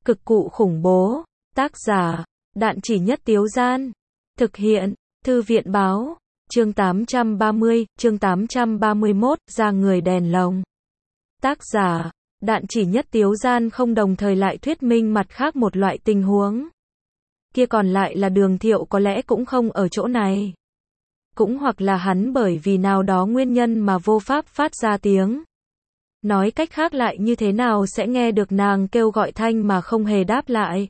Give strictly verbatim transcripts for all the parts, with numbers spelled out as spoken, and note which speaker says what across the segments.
Speaker 1: Cực cụ khủng bố. Tác giả, Đạn Chỉ Nhất Tiếu Gian. Thực hiện, Thư viện báo. Chương tám trăm ba mươi, chương tám trăm ba mươi mốt, ra người đèn lồng. Tác giả, Đạn Chỉ Nhất Tiếu Gian không đồng thời lại thuyết minh mặt khác một loại tình huống. Kia còn lại là Đường Thiệu có lẽ cũng không ở chỗ này. Cũng hoặc là hắn bởi vì nào đó nguyên nhân mà vô pháp phát ra tiếng. Nói cách khác lại như thế nào sẽ nghe được nàng kêu gọi thanh mà không hề đáp lại.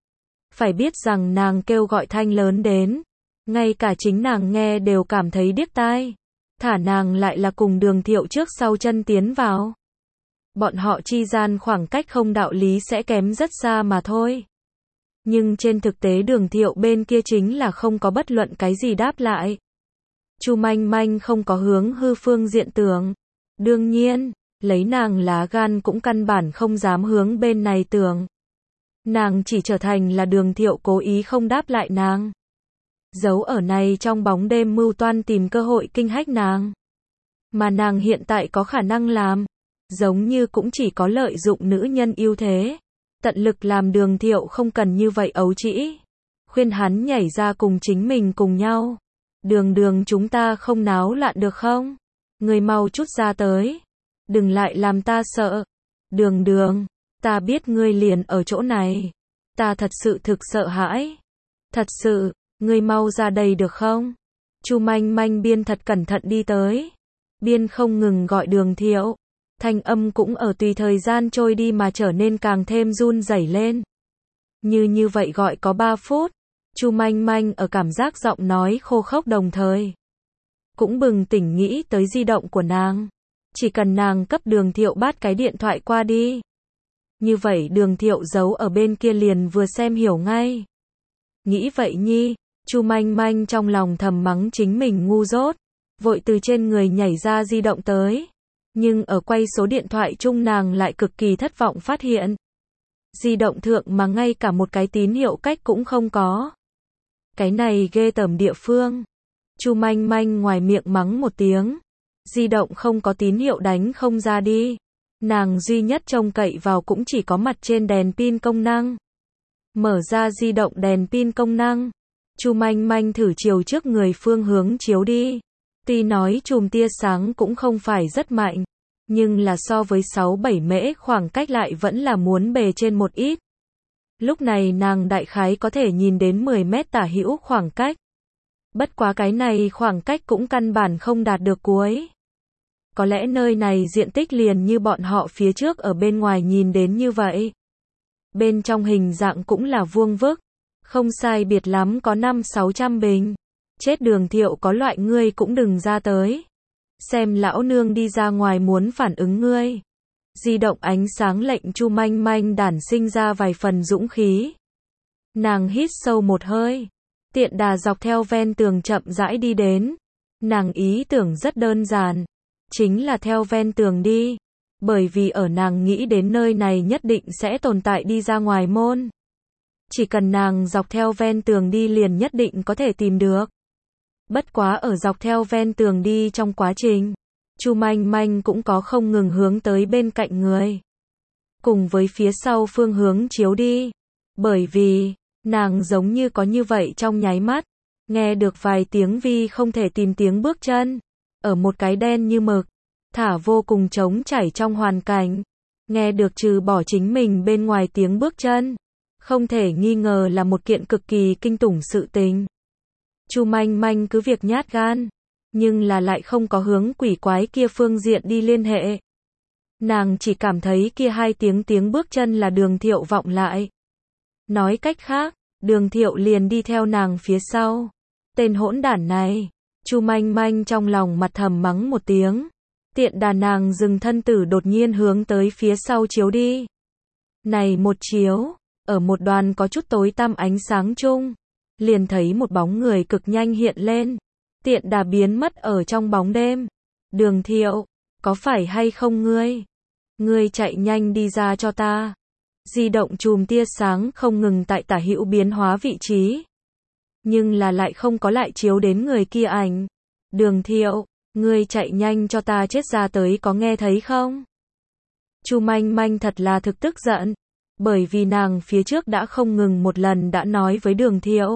Speaker 1: Phải biết rằng nàng kêu gọi thanh lớn đến, ngay cả chính nàng nghe đều cảm thấy điếc tai. Thả nàng lại là cùng Đường Thiệu trước sau chân tiến vào. Bọn họ chi gian khoảng cách không đạo lý sẽ kém rất xa mà thôi. Nhưng trên thực tế Đường Thiệu bên kia chính là không có bất luận cái gì đáp lại. Chu Manh Manh không có hướng hư phương diện tưởng. Đương nhiên, lấy nàng lá gan cũng căn bản không dám hướng bên này tưởng. Nàng chỉ trở thành là Đường Thiệu cố ý không đáp lại nàng. Giấu ở này trong bóng đêm mưu toan tìm cơ hội kinh hách nàng. Mà nàng hiện tại có khả năng làm, giống như cũng chỉ có lợi dụng nữ nhân ưu thế. Tận lực làm Đường Thiệu không cần như vậy ấu trĩ. Khuyên hắn nhảy ra cùng chính mình cùng nhau. Đường đường chúng ta không náo loạn được không? Người mau chút ra tới. Đừng lại làm ta sợ. Đường đường, ta biết ngươi liền ở chỗ này. Ta thật sự thực sợ hãi. Thật sự, ngươi mau ra đây được không? Chu Manh Manh biên thật cẩn thận đi tới. Biên không ngừng gọi Đường Thiệu. Thanh âm cũng ở tùy thời gian trôi đi mà trở nên càng thêm run rẩy lên. Như như vậy gọi có ba phút. Chu Manh Manh ở cảm giác giọng nói khô khốc đồng thời. Cũng bừng tỉnh nghĩ tới di động của nàng. Chỉ cần nàng cấp Đường Thiệu bắt cái điện thoại qua đi. Như vậy Đường Thiệu giấu ở bên kia liền vừa xem hiểu ngay. Nghĩ vậy nhi, Chu Manh Manh trong lòng thầm mắng chính mình ngu dốt. Vội từ trên người nhảy ra di động tới. Nhưng ở quay số điện thoại chung nàng lại cực kỳ thất vọng phát hiện. Di động thượng mà ngay cả một cái tín hiệu cách cũng không có. Cái này ghê tởm địa phương. Chu Manh Manh ngoài miệng mắng một tiếng. Di động không có tín hiệu đánh không ra đi. Nàng duy nhất trông cậy vào cũng chỉ có mặt trên đèn pin công năng. Mở ra di động đèn pin công năng. Chu Manh Manh thử chiều trước người phương hướng chiếu đi. Tuy nói chùm tia sáng cũng không phải rất mạnh. Nhưng là so với sáu bảy mễ khoảng cách lại vẫn là muốn bề trên một ít. Lúc này nàng đại khái có thể nhìn đến mười mét tả hữu khoảng cách. Bất quá cái này khoảng cách cũng căn bản không đạt được cuối. Có lẽ nơi này diện tích liền như bọn họ phía trước ở bên ngoài nhìn đến như vậy. Bên trong hình dạng cũng là vuông vức. Không sai biệt lắm có năm sáu trăm bình. Chết Đường Thiệu có loại ngươi cũng đừng ra tới. Xem lão nương đi ra ngoài muốn phản ứng ngươi. Di động ánh sáng lệnh Chu Manh Manh đản sinh ra vài phần dũng khí. Nàng hít sâu một hơi. Tiện đà dọc theo ven tường chậm rãi đi đến. Nàng ý tưởng rất đơn giản. Chính là theo ven tường đi. Bởi vì ở nàng nghĩ đến nơi này nhất định sẽ tồn tại đi ra ngoài môn. Chỉ cần nàng dọc theo ven tường đi liền nhất định có thể tìm được. Bất quá ở dọc theo ven tường đi trong quá trình, Chu Manh Manh cũng có không ngừng hướng tới bên cạnh người. Cùng với phía sau phương hướng chiếu đi. Bởi vì, nàng giống như có như vậy trong nháy mắt. Nghe được vài tiếng vi không thể tìm tiếng bước chân. Ở một cái đen như mực. Thả vô cùng trống trải trong hoàn cảnh. Nghe được trừ bỏ chính mình bên ngoài tiếng bước chân. Không thể nghi ngờ là một kiện cực kỳ kinh tủng sự tình. Chu Manh Manh cứ việc nhát gan, nhưng là lại không có hướng quỷ quái kia phương diện đi liên hệ. Nàng chỉ cảm thấy kia hai tiếng tiếng bước chân là Đường Thiệu vọng lại. Nói cách khác, Đường Thiệu liền đi theo nàng phía sau. Tên hỗn đản này, Chu Manh Manh trong lòng mặt thầm mắng một tiếng. Tiện đà nàng dừng thân tử đột nhiên hướng tới phía sau chiếu đi. Này một chiếu, ở một đoàn có chút tối tăm ánh sáng chung. Liền thấy một bóng người cực nhanh hiện lên. Tiện đà biến mất ở trong bóng đêm. Đường Thiệu, có phải hay không ngươi? Ngươi chạy nhanh đi ra cho ta. Di động chùm tia sáng không ngừng tại tả hữu biến hóa vị trí. Nhưng là lại không có lại chiếu đến người kia ảnh. Đường Thiệu, ngươi chạy nhanh cho ta chết ra tới có nghe thấy không? Chu Manh Manh thật là thực tức giận. Bởi vì nàng phía trước đã không ngừng một lần đã nói với Đường Thiệu.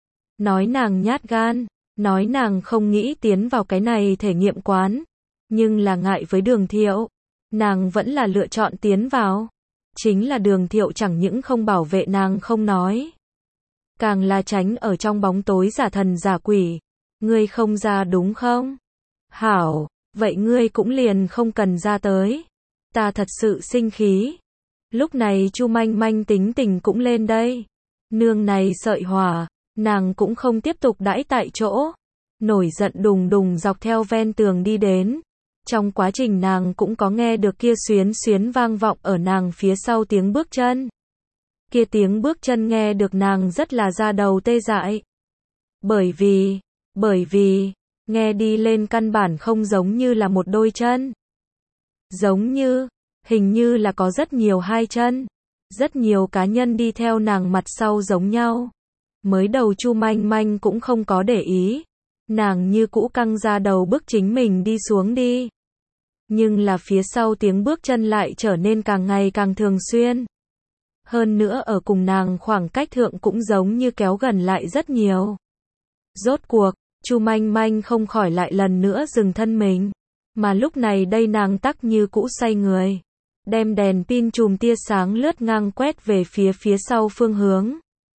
Speaker 1: Nói nàng nhát gan, nói nàng không nghĩ tiến vào cái này thể nghiệm quán. Nhưng là ngại với Đường Thiệu, nàng vẫn là lựa chọn tiến vào. Chính là Đường Thiệu chẳng những không bảo vệ nàng không nói. Càng là tránh ở trong bóng tối giả thần giả quỷ. Ngươi không ra đúng không? Hảo, vậy ngươi cũng liền không cần ra tới. Ta thật sự sinh khí. Lúc này Chu Manh Manh tính tình cũng lên đây. Nương này sợi hỏa, nàng cũng không tiếp tục đãi tại chỗ. Nổi giận đùng đùng dọc theo ven tường đi đến. Trong quá trình nàng cũng có nghe được kia xuyến xuyến vang vọng ở nàng phía sau tiếng bước chân. Kia tiếng bước chân nghe được nàng rất là da đầu tê dại. Bởi vì, bởi vì, nghe đi lên căn bản không giống như là một đôi chân. Giống như, hình như là có rất nhiều hai chân. Rất nhiều cá nhân đi theo nàng mặt sau giống nhau. Mới đầu Chu Manh Manh cũng không có để ý. Nàng như cũ căng ra đầu bước chính mình đi xuống đi. Nhưng là phía sau tiếng bước chân lại trở nên càng ngày càng thường xuyên. Hơn nữa ở cùng nàng khoảng cách thượng cũng giống như kéo gần lại rất nhiều. Rốt cuộc, Chu Manh Manh không khỏi lại lần nữa dừng thân mình. Mà lúc này đây nàng tắc như cũ say người. Đem đèn pin chùm tia sáng lướt ngang quét về phía phía sau phương hướng.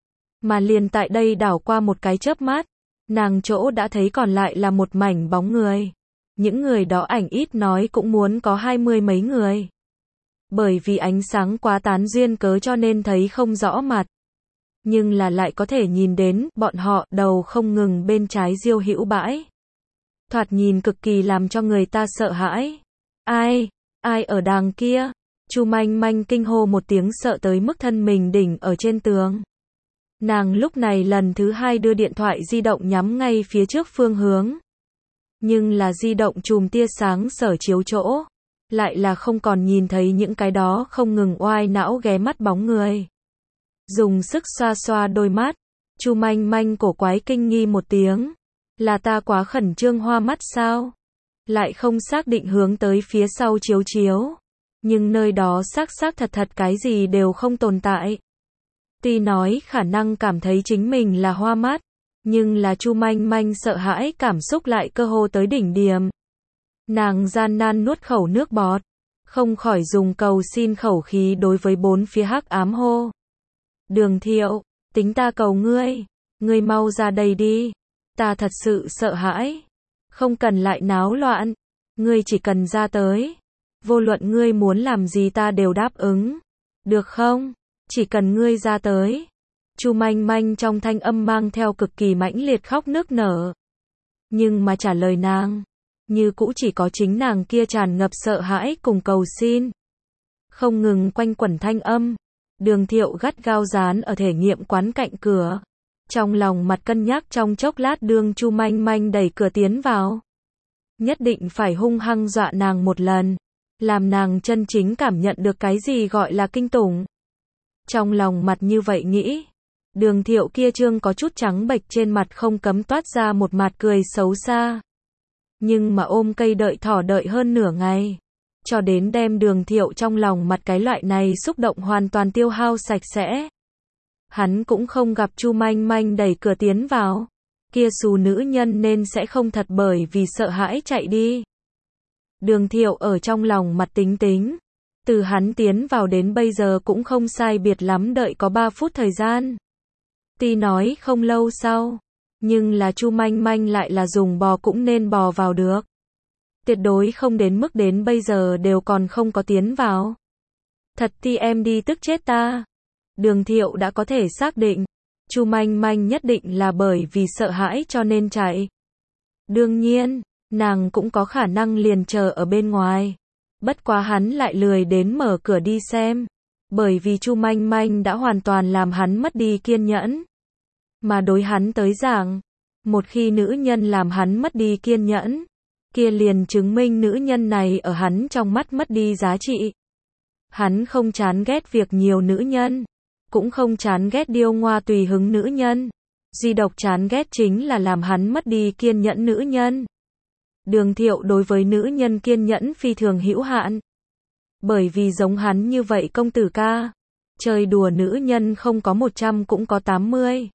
Speaker 1: Mà liền tại đây đảo qua một cái chớp mắt. Nàng chỗ đã thấy còn lại là một mảnh bóng người. Những người đó ảnh ít nói cũng muốn có hai mươi mấy người. Bởi vì ánh sáng quá tán duyên cớ cho nên thấy không rõ mặt. Nhưng là lại có thể nhìn đến bọn họ đầu không ngừng bên trái diêu hữu bãi. Thoạt nhìn cực kỳ làm cho người ta sợ hãi. Ai? Ai ở đàng kia? Chu Manh Manh kinh hô một tiếng sợ tới mức thân mình đỉnh ở trên tường. Nàng lúc này lần thứ hai đưa điện thoại di động nhắm ngay phía trước phương hướng. Nhưng là di động chùm tia sáng sở chiếu chỗ. Lại là không còn nhìn thấy những cái đó không ngừng oai não ghé mắt bóng người. Dùng sức xoa xoa đôi mắt. Chu Manh Manh cổ quái kinh nghi một tiếng. Là ta quá khẩn trương hoa mắt sao? Lại không xác định hướng tới phía sau chiếu chiếu. Nhưng nơi đó xác xác thật thật cái gì đều không tồn tại. Tuy nói khả năng cảm thấy chính mình là hoa mắt. Nhưng là Chu Manh Manh sợ hãi cảm xúc lại cơ hồ tới đỉnh điểm. Nàng gian nan nuốt khẩu nước bọt. Không khỏi dùng cầu xin khẩu khí đối với bốn phía hắc ám hô. Đường Thiệu, tính ta cầu ngươi. Ngươi mau ra đây đi. Ta thật sự sợ hãi. Không cần lại náo loạn. Ngươi chỉ cần ra tới. Vô luận ngươi muốn làm gì ta đều đáp ứng. Được không? Chỉ cần ngươi ra tới. Chu Manh Manh trong thanh âm mang theo cực kỳ mãnh liệt khóc nức nở. Nhưng mà trả lời nàng, như cũ chỉ có chính nàng kia tràn ngập sợ hãi cùng cầu xin. Không ngừng quanh quẩn thanh âm. Đường Thiệu gắt gao dán ở thể nghiệm quán cạnh cửa. Trong lòng mặt cân nhắc trong chốc lát đương Chu Manh Manh đẩy cửa tiến vào. Nhất định phải hung hăng dọa nàng một lần. Làm nàng chân chính cảm nhận được cái gì gọi là kinh tủng. Trong lòng mặt như vậy nghĩ. Đường Thiệu kia trương có chút trắng bệch trên mặt không cấm toát ra một mặt cười xấu xa. Nhưng mà ôm cây đợi thỏ đợi hơn nửa ngày. Cho đến đem Đường Thiệu trong lòng mặt cái loại này xúc động hoàn toàn tiêu hao sạch sẽ. Hắn cũng không gặp Chu Manh Manh đẩy cửa tiến vào. Kia xù nữ nhân nên sẽ không thật bởi vì sợ hãi chạy đi. Đường Thiệu ở trong lòng mặt tính tính. Từ hắn tiến vào đến bây giờ cũng không sai biệt lắm đợi có ba phút thời gian. Tuy nói không lâu sau. Nhưng là Chu Manh Manh lại là dùng bò cũng nên bò vào được. Tuyệt đối không đến mức đến bây giờ đều còn không có tiến vào. Thật thì em đi tức chết ta. Đường Thiệu đã có thể xác định. Chu Manh Manh nhất định là bởi vì sợ hãi cho nên chạy. Đương nhiên, nàng cũng có khả năng liền chờ ở bên ngoài. Bất quá hắn lại lười đến mở cửa đi xem. Bởi vì Chu Manh Manh đã hoàn toàn làm hắn mất đi kiên nhẫn. Mà đối hắn tới giảng, một khi nữ nhân làm hắn mất đi kiên nhẫn, kia liền chứng minh nữ nhân này ở hắn trong mắt mất đi giá trị. Hắn không chán ghét việc nhiều nữ nhân, cũng không chán ghét điêu ngoa tùy hứng nữ nhân. Duy độc chán ghét chính là làm hắn mất đi kiên nhẫn nữ nhân. Đường Thiệu đối với nữ nhân kiên nhẫn phi thường hữu hạn. Bởi vì giống hắn như vậy công tử ca, Chơi đùa nữ nhân không có một trăm cũng có tám mươi.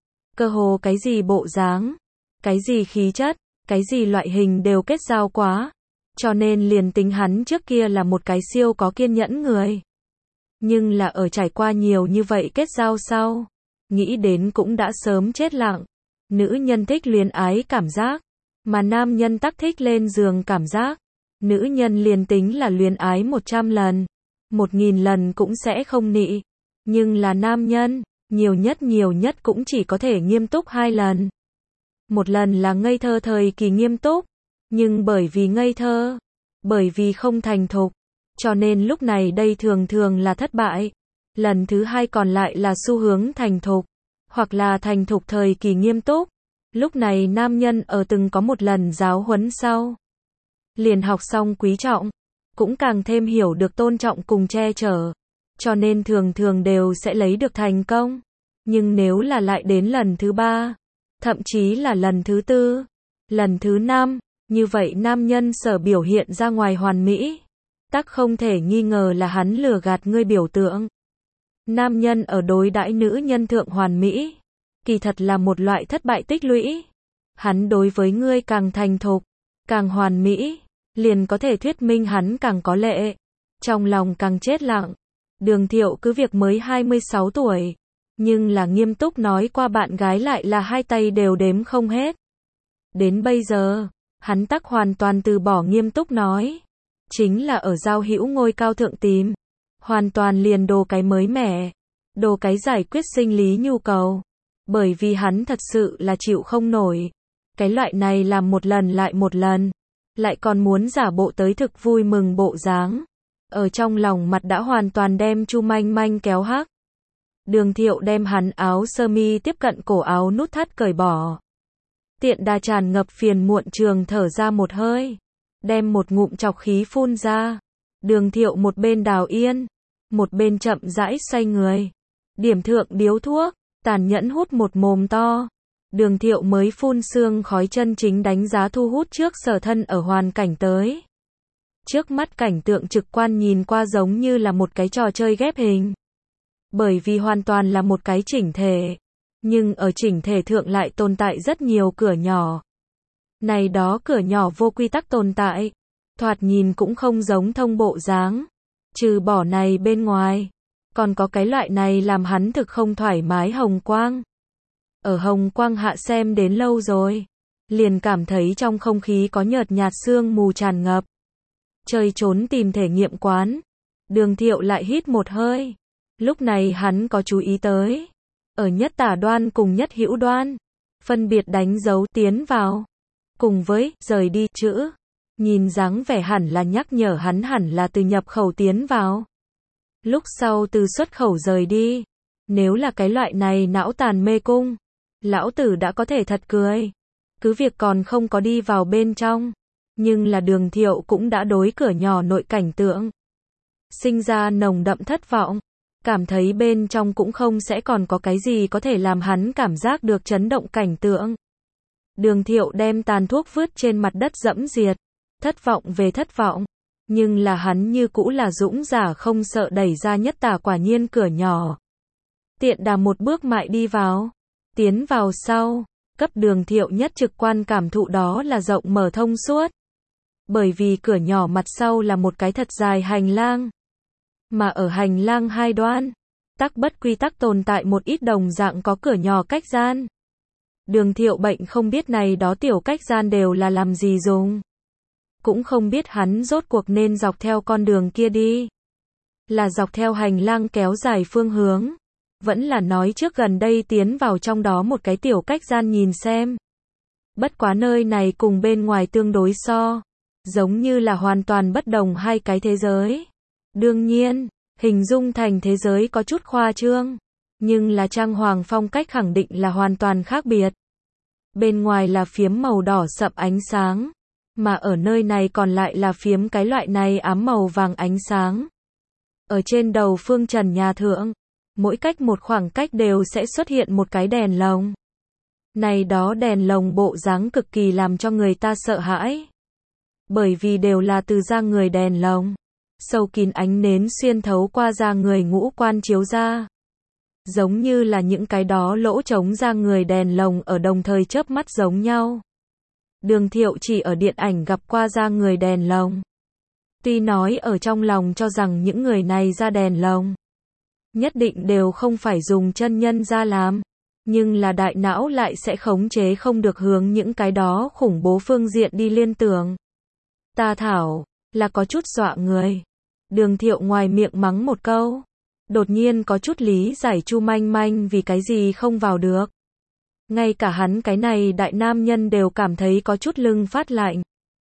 Speaker 1: Cơ hồ cái gì bộ dáng, cái gì khí chất, cái gì loại hình đều kết giao quá. Cho nên liền tính hắn trước kia là một cái siêu có kiên nhẫn người. Nhưng là ở trải qua nhiều như vậy kết giao sau, nghĩ đến cũng đã sớm chết lặng. Nữ nhân thích luyến ái cảm giác, mà nam nhân tắc thích lên giường cảm giác. Nữ nhân liền tính là luyến ái một trăm lần, một nghìn lần cũng sẽ không nị. Nhưng là nam nhân, nhiều nhất nhiều nhất cũng chỉ có thể nghiêm túc hai lần. Một lần là ngây thơ thời kỳ nghiêm túc, nhưng bởi vì ngây thơ, bởi vì không thành thục, cho nên lúc này đây thường thường là thất bại. Lần thứ hai còn lại là xu hướng thành thục, hoặc là thành thục thời kỳ nghiêm túc. Lúc này nam nhân ở từng có một lần giáo huấn sau, liền học xong quý trọng, cũng càng thêm hiểu được tôn trọng cùng che chở, cho nên thường thường đều sẽ lấy được thành công. Nhưng nếu là lại đến lần thứ ba, thậm chí là lần thứ tư, lần thứ năm, như vậy nam nhân sở biểu hiện ra ngoài hoàn mỹ, tắc không thể nghi ngờ là hắn lừa gạt ngươi biểu tượng. Nam nhân ở đối đãi nữ nhân thượng hoàn mỹ, kỳ thật là một loại thất bại tích lũy. Hắn đối với ngươi càng thành thục, càng hoàn mỹ, liền có thể thuyết minh hắn càng có lệ, trong lòng càng chết lặng. Đường Thiệu cứ việc mới hai mươi sáu tuổi, nhưng là nghiêm túc nói qua bạn gái lại là hai tay đều đếm không hết. Đến bây giờ, hắn tắc hoàn toàn từ bỏ nghiêm túc nói, chính là ở giao hữu ngôi cao thượng tìm, hoàn toàn liền đồ cái mới mẻ, đồ cái giải quyết sinh lý nhu cầu, bởi vì hắn thật sự là chịu không nổi. Cái loại này làm một lần lại một lần, lại còn muốn giả bộ tới thực vui mừng bộ dáng. Ở trong lòng mặt đã hoàn toàn đem Chu Manh Manh kéo hắc. Đường Thiệu đem hắn áo sơ mi tiếp cận cổ áo nút thắt cởi bỏ. Tiện đà tràn ngập phiền muộn trường thở ra một hơi, đem một ngụm chọc khí phun ra. Đường Thiệu một bên đào yên, một bên chậm rãi xoay người, điểm thượng điếu thuốc, tàn nhẫn hút một mồm to. Đường Thiệu mới phun sương khói chân chính đánh giá thu hút trước sở thân ở hoàn cảnh tới. Trước mắt cảnh tượng trực quan nhìn qua giống như là một cái trò chơi ghép hình. Bởi vì hoàn toàn là một cái chỉnh thể. Nhưng ở chỉnh thể thượng lại tồn tại rất nhiều cửa nhỏ. Này đó cửa nhỏ vô quy tắc tồn tại. Thoạt nhìn cũng không giống thông bộ dáng. Trừ bỏ này bên ngoài. Còn có cái loại này làm hắn thực không thoải mái hồng quang. Ở hồng quang hạ xem đến lâu rồi. Liền cảm thấy trong không khí có nhợt nhạt sương mù tràn ngập. Chơi trốn tìm thể nghiệm quán. Đường Thiệu lại hít một hơi. Lúc này hắn có chú ý tới. Ở nhất tả đoan cùng nhất hữu đoan. Phân biệt đánh dấu tiến vào. Cùng với rời đi chữ. Nhìn dáng vẻ hẳn là nhắc nhở hắn hẳn là từ nhập khẩu tiến vào. Lúc sau từ xuất khẩu rời đi. Nếu là cái loại này não tàn mê cung. Lão tử đã có thể thật cười. Cứ việc còn không có đi vào bên trong. Nhưng là Đường Thiệu cũng đã đối cửa nhỏ nội cảnh tượng. Sinh ra nồng đậm thất vọng. Cảm thấy bên trong cũng không sẽ còn có cái gì có thể làm hắn cảm giác được chấn động cảnh tượng. Đường Thiệu đem tàn thuốc vứt trên mặt đất dẫm diệt. Thất vọng về thất vọng. Nhưng là hắn như cũ là dũng giả không sợ đẩy ra nhất tả quả nhiên cửa nhỏ. Tiện đà một bước mại đi vào. Tiến vào sau. Cấp Đường Thiệu nhất trực quan cảm thụ đó là rộng mở thông suốt. Bởi vì cửa nhỏ mặt sau là một cái thật dài hành lang. Mà ở hành lang hai đoan, tắc bất quy tắc tồn tại một ít đồng dạng có cửa nhỏ cách gian. Đường Thiệu bệnh không biết này đó tiểu cách gian đều là làm gì dùng. Cũng không biết hắn rốt cuộc nên dọc theo con đường kia đi. Là dọc theo hành lang kéo dài phương hướng. Vẫn là nói trước gần đây tiến vào trong đó một cái tiểu cách gian nhìn xem. Bất quá nơi này cùng bên ngoài tương đối so. Giống như là hoàn toàn bất đồng hai cái thế giới. Đương nhiên, hình dung thành thế giới có chút khoa trương. Nhưng là trang hoàng phong cách khẳng định là hoàn toàn khác biệt. Bên ngoài là phiếm màu đỏ sậm ánh sáng. Mà ở nơi này còn lại là phiếm cái loại này ám màu vàng ánh sáng. Ở trên đầu phương trần nhà thượng, mỗi cách một khoảng cách đều sẽ xuất hiện một cái đèn lồng. Này đó đèn lồng bộ dáng cực kỳ làm cho người ta sợ hãi. Bởi vì đều là từ da người đèn lồng. sâu kín ánh nến xuyên thấu qua da người ngũ quan chiếu ra. Giống như là những cái đó lỗ trống da người đèn lồng ở đồng thời chớp mắt giống nhau. Đường Thiệu chỉ ở điện ảnh gặp qua da người đèn lồng. Tuy nói ở trong lòng cho rằng những người này ra đèn lồng nhất định đều không phải dùng chân nhân ra làm, nhưng là đại não lại sẽ khống chế không được hướng những cái đó khủng bố phương diện đi liên tưởng. Ta thảo, là có chút dọa người. Đường Thiệu ngoài miệng mắng một câu, đột nhiên có chút lý giải Chu Manh Manh vì cái gì không vào được. Ngay cả hắn cái này đại nam nhân đều cảm thấy có chút lưng phát lạnh.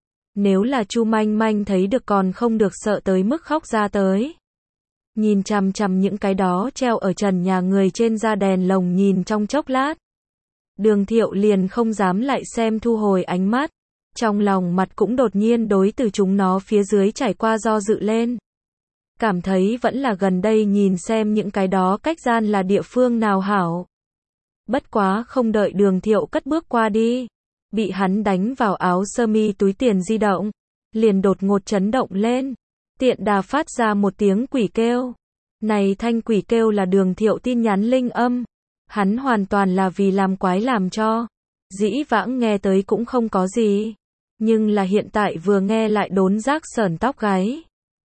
Speaker 1: Nếu là Chu Manh Manh thấy được còn không được sợ tới mức khóc ra tới. Nhìn chằm chằm những cái đó treo ở trần nhà người trên da đèn lồng nhìn trong chốc lát. Đường Thiệu liền không dám lại xem, thu hồi ánh mắt. Trong lòng mặt cũng đột nhiên đối từ chúng nó phía dưới trải qua do dự lên. Cảm thấy vẫn là gần đây nhìn xem những cái đó cách gian là địa phương nào hảo. Bất quá không đợi Đường Thiệu cất bước qua đi, bị hắn đánh vào áo sơ mi túi tiền di động, liền đột ngột chấn động lên, tiện đà phát ra một tiếng quỷ kêu. Này thanh quỷ kêu là Đường Thiệu tin nhắn linh âm, hắn hoàn toàn là vì làm quái làm cho, dĩ vãng nghe tới cũng không có gì, nhưng là hiện tại vừa nghe lại đốn giác sởn tóc gáy.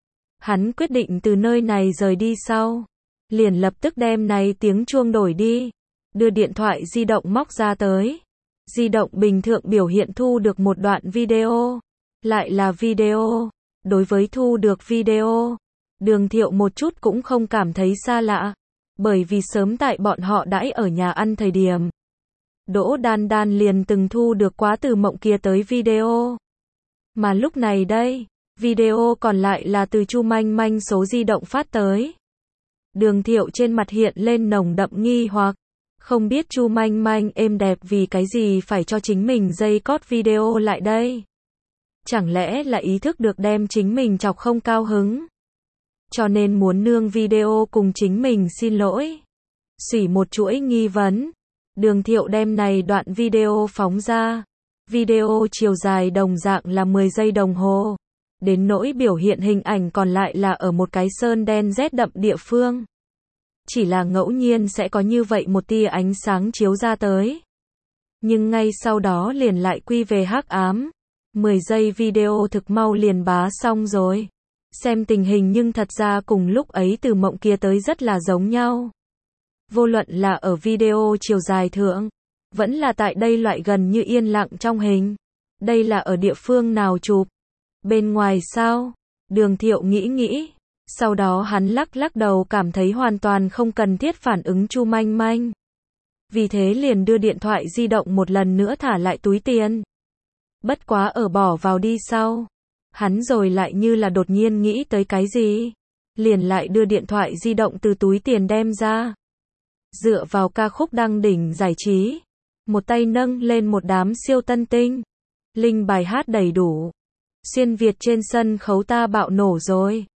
Speaker 1: Hắn quyết định từ nơi này rời đi sau, liền lập tức đem này tiếng chuông đổi đi, đưa điện thoại di động móc ra tới. Di động bình thường biểu hiện thu được một đoạn video, lại là video. Đối với thu được video, Đường Thiệu một chút cũng không cảm thấy xa lạ, bởi vì sớm tại bọn họ đãi ở nhà ăn thời điểm, Đỗ Đan Đan liền từng thu được quá từ Mộng kia tới video. Mà lúc này đây, video còn lại là từ Chu Manh Manh số di động phát tới. Đường Thiệu trên mặt hiện lên nồng đậm nghi hoặc, không biết Chu Manh Manh êm đẹp vì cái gì phải cho chính mình dây cót video lại đây. Chẳng lẽ là ý thức được đem chính mình chọc không cao hứng, cho nên muốn nương video cùng chính mình xin lỗi. Xỉ một chuỗi nghi vấn, Đường Thiệu đem này đoạn video phóng ra. Video chiều dài đồng dạng là mười giây đồng hồ, đến nỗi biểu hiện hình ảnh còn lại là ở một cái sơn đen rét đậm địa phương. Chỉ là ngẫu nhiên sẽ có như vậy một tia ánh sáng chiếu ra tới, nhưng ngay sau đó liền lại quy về hắc ám. mười giây video thực mau liền bá xong rồi. Xem tình hình nhưng thật ra cùng lúc ấy từ Mộng kia tới rất là giống nhau. Vô luận là ở video chiều dài thượng, vẫn là tại đây loại gần như yên lặng trong hình. Đây là ở địa phương nào chụp? Bên ngoài sao? Đường Thiệu nghĩ nghĩ. Sau đó hắn lắc lắc đầu cảm thấy hoàn toàn không cần thiết phản ứng Chu Manh Manh. Vì thế liền đưa điện thoại di động một lần nữa thả lại túi tiền. Bất quá ở bỏ vào đi sau, hắn rồi lại như là đột nhiên nghĩ tới cái gì, liền lại đưa điện thoại di động từ túi tiền đem ra. Dựa vào ca khúc đăng đỉnh giải trí, một tay nâng lên một đám siêu tân tinh, linh bài hát đầy đủ. Xuyên Việt trên sân khấu ta bạo nổ rồi.